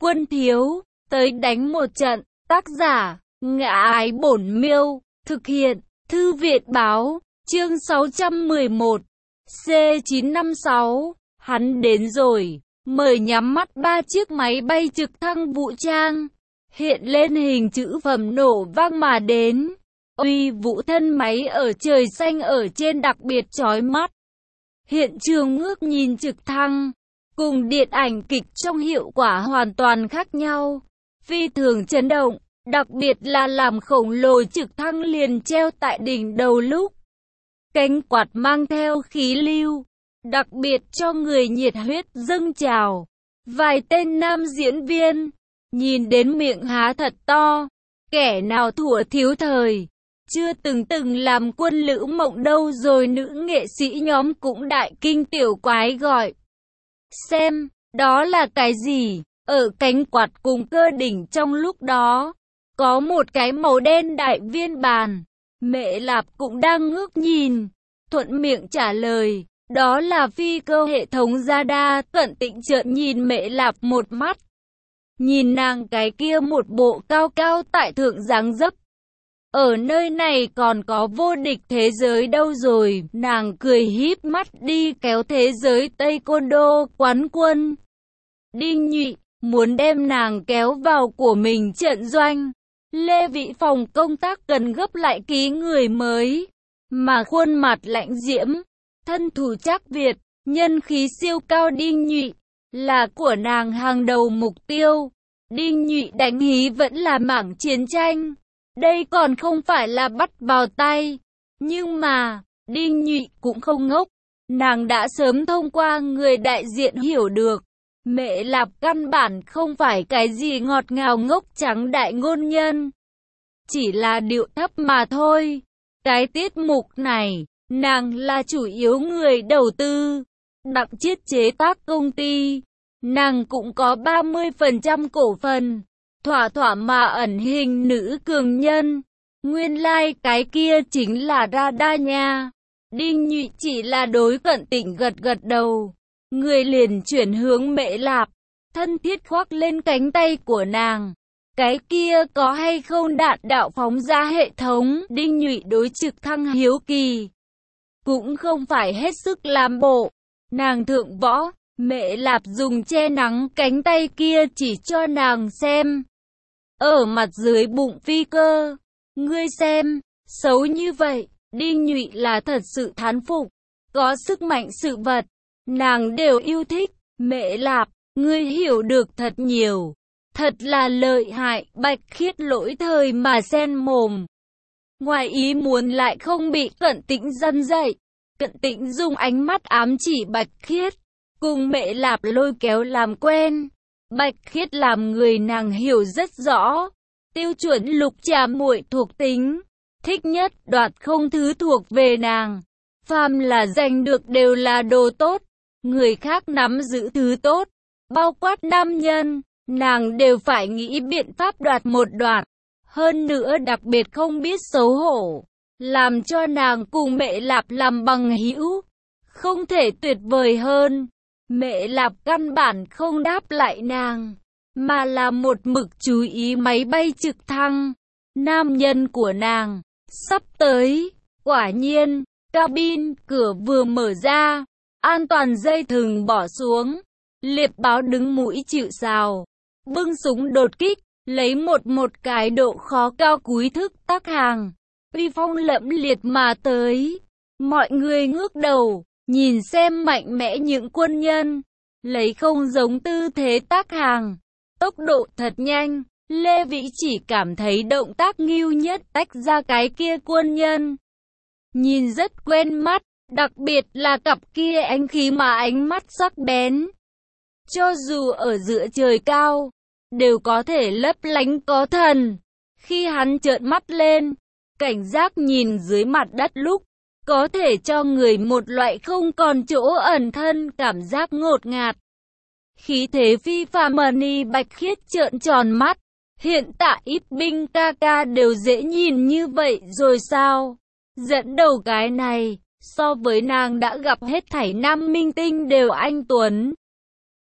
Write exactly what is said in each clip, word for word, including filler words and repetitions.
Quân thiếu, tới đánh một trận. Tác giả, Ngã Ái Bổn Miêu. Thực hiện, Thư viện báo. Chương sáu trăm mười một. C chín năm sáu. Hắn đến rồi. Mời nhắm mắt. Ba chiếc máy bay trực thăng vũ trang hiện lên hình chữ phẩm nổ vang mà đến. Uy vũ thân máy ở trời xanh ở trên đặc biệt chói mắt. Hiện trường ngước nhìn trực thăng cùng điện ảnh kịch trong hiệu quả hoàn toàn khác nhau, phi thường chấn động, đặc biệt là làm khổng lồ trực thăng liền treo tại đỉnh đầu lúc cánh quạt mang theo khí lưu, đặc biệt cho người nhiệt huyết dâng trào. Vài tên nam diễn viên nhìn đến miệng há thật to, kẻ nào thủa thiếu thời chưa từng từng làm quân lữ mộng đâu rồi nữ nghệ sĩ nhóm cũng đại kinh tiểu quái gọi. Xem, đó là cái gì? Ở cánh quạt cùng cơ đỉnh trong lúc đó, có một cái màu đen đại viên bàn. Mẹ Lạp cũng đang ngước nhìn, thuận miệng trả lời, đó là phi cơ hệ thống radar. Cận Tịnh trợn nhìn Mẹ Lạp một mắt. Nhìn nàng cái kia một bộ cao cao tại thượng dáng dấp. Ở nơi này còn có vô địch thế giới đâu rồi, nàng cười híp mắt đi kéo thế giới Taekwondo quán quân. Đinh Nhụy muốn đem nàng kéo vào của mình trận doanh. Lê Vĩ phòng công tác cần gấp lại ký người mới, mà khuôn mặt lạnh diễm, thân thủ chắc Việt, nhân khí siêu cao. Đinh Nhụy là của nàng hàng đầu mục tiêu. Đinh Nhụy đánh hí vẫn là mảng chiến tranh. Đây còn không phải là bắt vào tay. Nhưng mà, Đinh Nhụy cũng không ngốc. Nàng đã sớm thông qua người đại diện hiểu được. Mẹ Lạp căn bản không phải cái gì ngọt ngào ngốc trắng đại ngôn nhân. Chỉ là điệu thấp mà thôi. Cái tiết mục này, nàng là chủ yếu người đầu tư. Đặng Chiết chế tác công ty. Nàng cũng có ba mươi phần trăm cổ phần. Thỏa thỏa mà ẩn hình nữ cường nhân. Nguyên lai like cái kia chính là radar nha. Đinh Nhụy chỉ là đối Cận Tịnh gật gật đầu. Người liền chuyển hướng Mẹ Lạp, thân thiết khoác lên cánh tay của nàng. Cái kia có hay không đạn đạo phóng ra hệ thống? Đinh Nhụy đối trực thăng hiếu kỳ. Cũng không phải hết sức làm bộ. Nàng thượng võ, Mẹ Lạp dùng che nắng cánh tay kia chỉ cho nàng xem. Ở mặt dưới bụng phi cơ, ngươi xem, xấu như vậy. Đinh Nhụy là thật sự thán phục. Có sức mạnh sự vật, nàng đều yêu thích. Mẹ Lạp, ngươi hiểu được thật nhiều. Thật là lợi hại. Bạch Khiết lỗi thời mà sen mồm. Ngoài ý muốn lại không bị Cận Tịnh răn dậy. Cận Tịnh dùng ánh mắt ám chỉ Bạch Khiết, cùng Mẹ Lạp lôi kéo làm quen. Bạch Khiết làm người nàng hiểu rất rõ. Tiêu chuẩn lục trà muội thuộc tính. Thích nhất đoạt không thứ thuộc về nàng. Phàm là giành được đều là đồ tốt. Người khác nắm giữ thứ tốt, bao quát nam nhân, nàng đều phải nghĩ biện pháp đoạt một đoạt. Hơn nữa đặc biệt không biết xấu hổ, làm cho nàng cùng Mẹ Lạp làm bằng hữu. Không thể tuyệt vời hơn. Mẹ Lạp căn bản không đáp lại nàng, mà là một mực chú ý máy bay trực thăng. Nam nhân của nàng sắp tới. Quả nhiên, cabin cửa vừa mở ra, an toàn dây thừng bỏ xuống. Liệp báo đứng mũi chịu sào, bưng súng đột kích, lấy một một cái độ khó cao cúi thức tác hàng, uy phong lẫm liệt mà tới. Mọi người ngước đầu, nhìn xem mạnh mẽ những quân nhân, lấy không giống tư thế tác hàng, tốc độ thật nhanh. Lê Vĩ chỉ cảm thấy động tác nghiêu nhất tách ra cái kia quân nhân. Nhìn rất quen mắt, đặc biệt là cặp kia ánh khí mà ánh mắt sắc bén. Cho dù ở giữa trời cao, đều có thể lấp lánh có thần. Khi hắn trợn mắt lên, cảnh giác nhìn dưới mặt đất lúc, có thể cho người một loại không còn chỗ ẩn thân cảm giác ngột ngạt. Khí thế phi phàm. Mani Bạch Khiết trợn tròn mắt. Hiện tại ít binh ca ca đều dễ nhìn như vậy rồi sao? Dẫn đầu cái này, so với nàng đã gặp hết thảy nam minh tinh đều anh tuấn.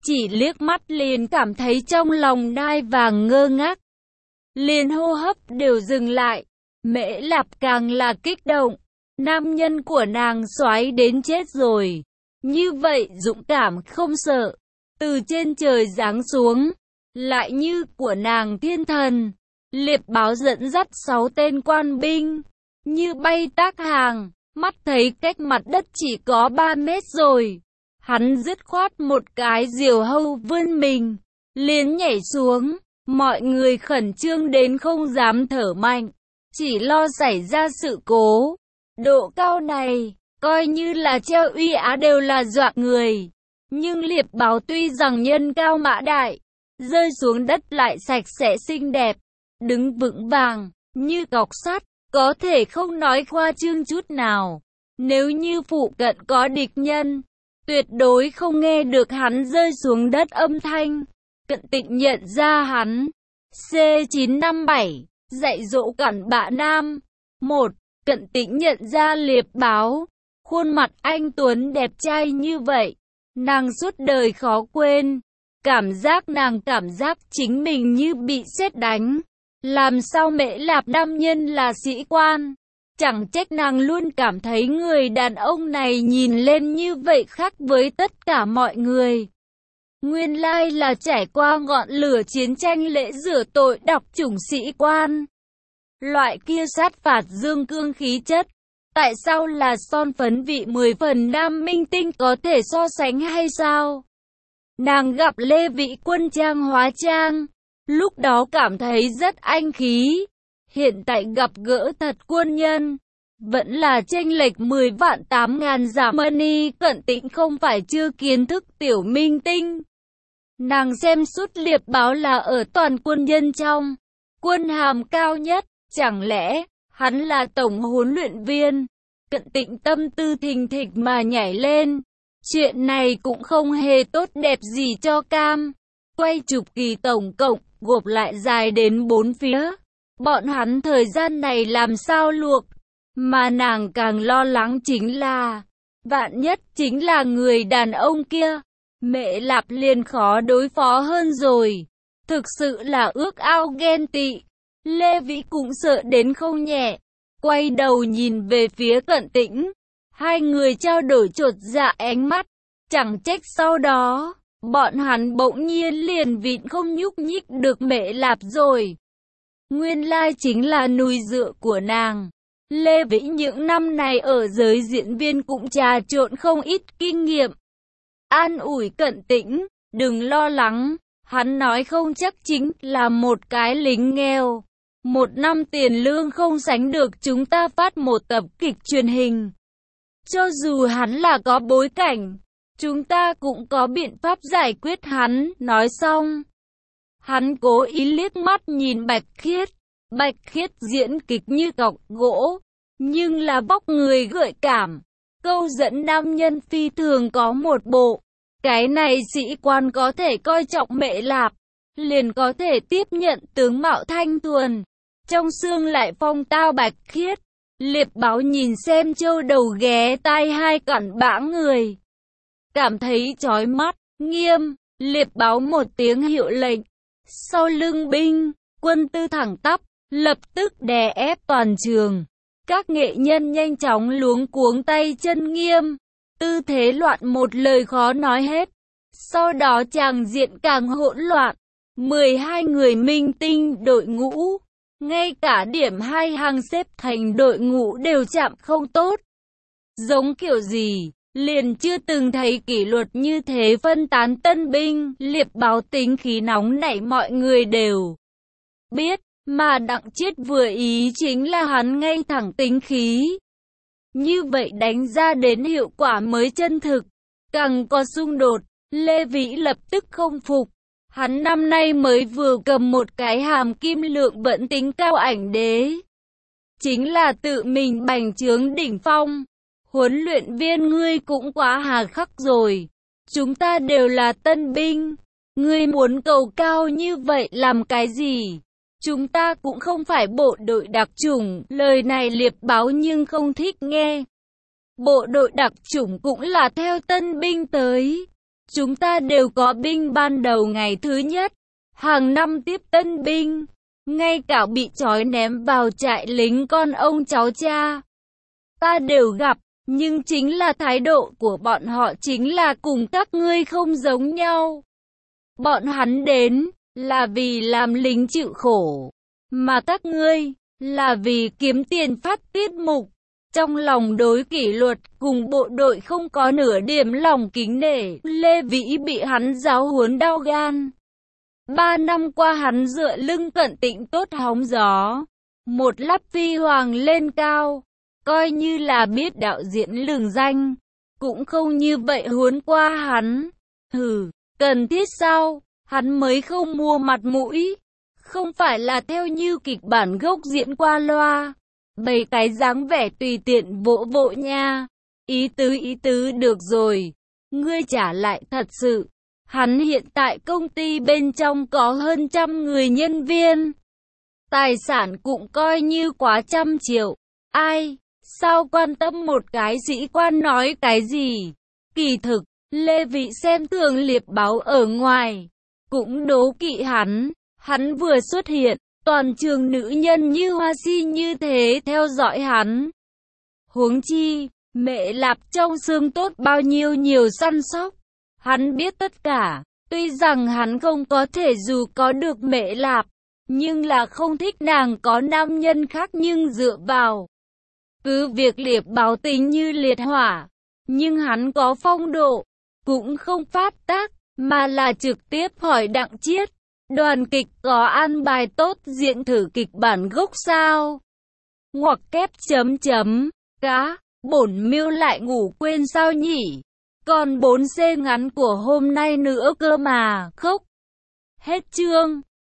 chỉ liếc mắt liền cảm thấy trong lòng nai vàng ngơ ngác. Liền hô hấp đều dừng lại. Mễ Lạp càng là kích động. Nam nhân của nàng soái đến chết rồi. Như vậy dũng cảm không sợ. Từ trên trời giáng xuống. Lại như của nàng thiên thần. Liệp báo dẫn dắt sáu tên quan binh. Như bay tác hàng. Mắt thấy cách mặt đất chỉ có ba mét rồi. Hắn dứt khoát một cái diều hâu vươn mình. Liền nhảy xuống. Mọi người khẩn trương đến không dám thở mạnh. Chỉ lo xảy ra sự cố. Độ cao này, coi như là treo uy á đều là dọa người. Nhưng liệp báo tuy rằng nhân cao mã đại, rơi xuống đất lại sạch sẽ xinh đẹp, đứng vững vàng, như cọc sắt, có thể không nói khoa trương chút nào. Nếu như phụ cận có địch nhân, tuyệt đối không nghe được hắn rơi xuống đất âm thanh. Cận Tịnh nhận ra hắn. C chín năm bảy, dạy dỗ cặn bạ nam. một. Cận Tĩnh nhận ra liệp báo. Khuôn mặt anh tuấn đẹp trai như vậy, nàng suốt đời khó quên. Cảm giác nàng cảm giác chính mình như bị sét đánh. Làm sao Mễ Lạp nam nhân là sĩ quan? Chẳng trách nàng luôn cảm thấy người đàn ông này nhìn lên như vậy khác với tất cả mọi người. Nguyên lai là trải qua ngọn lửa chiến tranh lễ rửa tội đọc chủng sĩ quan. Loại kia sát phạt dương cương khí chất. Tại sao là son phấn vị mười phần nam minh tinh có thể so sánh hay sao? Nàng gặp Lê Vĩ Quân trang hóa trang. Lúc đó cảm thấy rất anh khí. Hiện tại gặp gỡ thật quân nhân. Vẫn là chênh lệch mười vạn tám ngàn giả money. Cận Tĩnh không phải chưa kiến thức tiểu minh tinh. Nàng xem suốt liệp báo là ở toàn quân nhân trong. Quân hàm cao nhất. Chẳng lẽ, hắn là tổng huấn luyện viên? Cận Tịnh tâm tư thình thịch mà nhảy lên. Chuyện này cũng không hề tốt đẹp gì cho cam. Quay chụp kỳ tổng cộng, gộp lại dài đến bốn phía. Bọn hắn thời gian này làm sao luộc? Mà nàng càng lo lắng chính là, vạn nhất chính là người đàn ông kia. Mễ Lạp liền khó đối phó hơn rồi. Thực sự là ước ao ghen tị. Lê Vĩ cũng sợ đến không nhẹ. Quay đầu nhìn về phía Cận Tĩnh. Hai người trao đổi chột dạ ánh mắt. Chẳng trách sau đó, bọn hắn bỗng nhiên liền vịn không nhúc nhích được Mễ Lạp rồi. Nguyên lai chính là núi dựa của nàng. Lê Vĩ những năm này ở giới diễn viên cũng trà trộn không ít kinh nghiệm. An ủi Cận Tĩnh, đừng lo lắng. Hắn nói không chắc chính là một cái lính nghèo. Một năm tiền lương không sánh được chúng ta phát một tập kịch truyền hình. Cho dù hắn là có bối cảnh, chúng ta cũng có biện pháp giải quyết hắn. Nói xong, hắn cố ý liếc mắt nhìn Bạch Khiết. Bạch Khiết diễn kịch như cọc gỗ, nhưng là vóc người gợi cảm, câu dẫn nam nhân phi thường có một bộ. Cái này sĩ quan có thể coi trọng Mễ Lạp, liền có thể tiếp nhận tướng mạo thanh thuần, trong xương lại phong tao Bạch Khiết. Liệp báo nhìn xem châu đầu ghé tai hai cặn bã người, cảm thấy chói mắt, nghiêm. Liệp báo một tiếng hiệu lệnh, sau lưng binh, quân tư thẳng tắp, lập tức đè ép toàn trường. Các nghệ nhân nhanh chóng luống cuống tay chân nghiêm, tư thế loạn một lời khó nói hết. Sau đó tràng diện càng hỗn loạn. mười hai người minh tinh đội ngũ, ngay cả điểm hai hàng xếp thành đội ngũ đều chạm không tốt. Giống kiểu gì, liền chưa từng thấy kỷ luật như thế phân tán tân binh. Liệp báo tính khí nóng nảy mọi người đều biết, mà Đặng Chiết vừa ý chính là hắn ngay thẳng tính khí. Như vậy đánh ra đến hiệu quả mới chân thực, càng có xung đột. Lê Vĩ lập tức không phục. Hắn năm nay mới vừa cầm một cái hàm kim lượng vẫn tính cao ảnh đế. Chính là tự mình bành trướng đỉnh phong. Huấn luyện viên ngươi cũng quá hà khắc rồi. Chúng ta đều là tân binh. Ngươi muốn cầu cao như vậy làm cái gì? Chúng ta cũng không phải bộ đội đặc chủng. Lời này liệp báo nhưng không thích nghe. Bộ đội đặc chủng cũng là theo tân binh tới. Chúng ta đều có binh ban đầu ngày thứ nhất. Hàng năm tiếp tân binh. Ngay cả bị trói ném vào trại lính con ông cháu cha. Ta đều gặp. Nhưng chính là thái độ của bọn họ chính là cùng các ngươi không giống nhau. Bọn hắn đến là vì làm lính chịu khổ. Mà các ngươi là vì kiếm tiền phát tiết mục. Trong lòng đối kỷ luật cùng bộ đội không có nửa điểm lòng kính nể. Lê Vĩ bị hắn giáo huấn đau gan. Ba năm qua hắn dựa lưng cận tịnh tốt hóng gió. Một lắp phi hoàng lên cao. Coi như là biết đạo diễn lừng danh. Cũng không như vậy huấn qua hắn. Hừ, cần thiết sao? Hắn mới không mua mặt mũi. Không phải là theo như kịch bản gốc diễn qua loa. Bày cái dáng vẻ tùy tiện vỗ vỗ nha. Ý tứ ý tứ được rồi. Ngươi trả lại thật sự. Hắn hiện tại công ty bên trong có hơn trăm người nhân viên. Tài sản cũng coi như quá trăm triệu. Ai, sao quan tâm một cái sĩ quan nói cái gì? Kỳ thực, Lê Vĩ xem thường liệp báo ở ngoài. Cũng đố kỵ hắn. Hắn vừa xuất hiện, toàn trường nữ nhân như hoa si như thế theo dõi hắn. Huống chi, Mẹ Lạp trong xương tốt bao nhiêu nhiều săn sóc. Hắn biết tất cả, tuy rằng hắn không có thể dù có được Mẹ Lạp, nhưng là không thích nàng có nam nhân khác nhưng dựa vào. Cứ việc liệp báo tính như liệt hỏa, nhưng hắn có phong độ, cũng không phát tác, mà là trực tiếp hỏi Đặng Chiết. Đoàn kịch có an bài tốt diễn thử kịch bản gốc sao? Ngoặc kép chấm chấm, cá, bổn Miêu lại ngủ quên sao nhỉ? Còn bốn xê ngắn của hôm nay nữa cơ mà, khóc. Hết chương.